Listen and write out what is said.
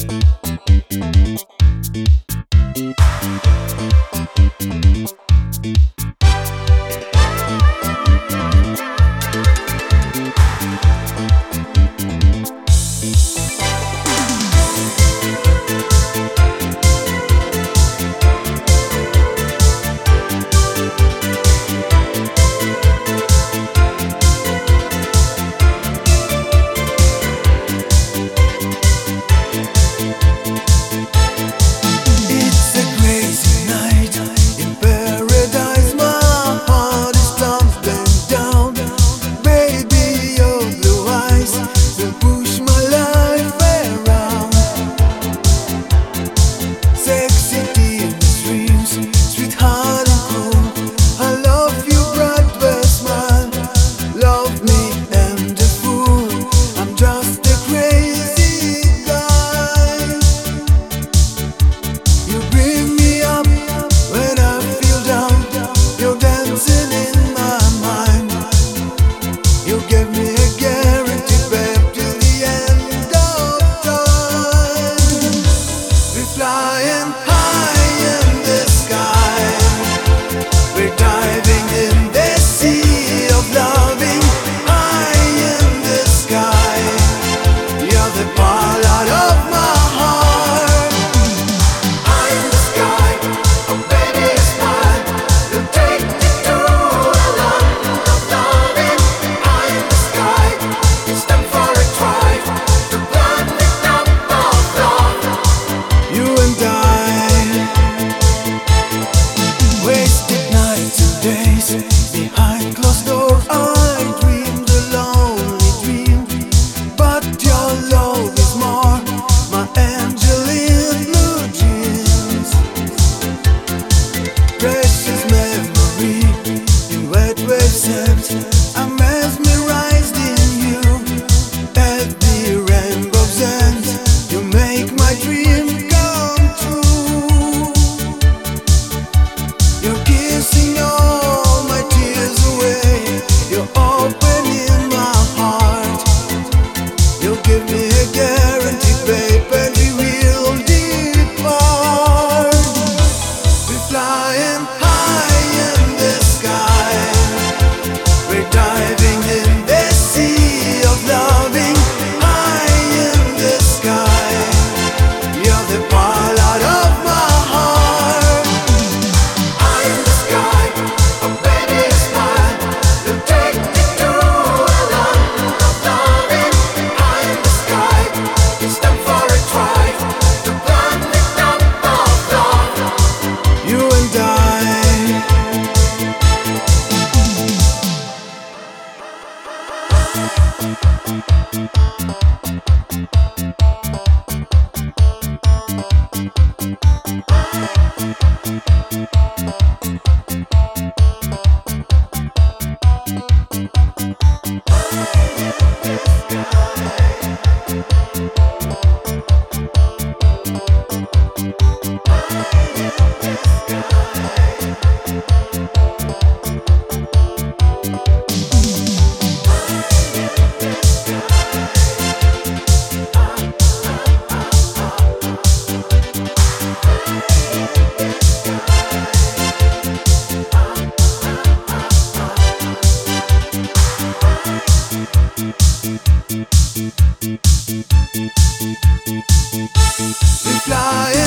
Behind closed door I dreamed a lonely dream, but your love is more, my angel in blue jeans. Precious memory in wet waves set, I'm mesmerized in you. At the rainbow's end, you make my dream come true. You're kissing all my tears away, you're opening my heart. You'll give me a guarantee, babe, and we will depart. We're flying high in the sky, we're diving in the sea of loving. High in the sky, you're the pilot of my heart. High in the sky, oh baby, smile. You'll take me to a land of loving. High in the sky, it's time for a drive to planet up of love, you and I. We fly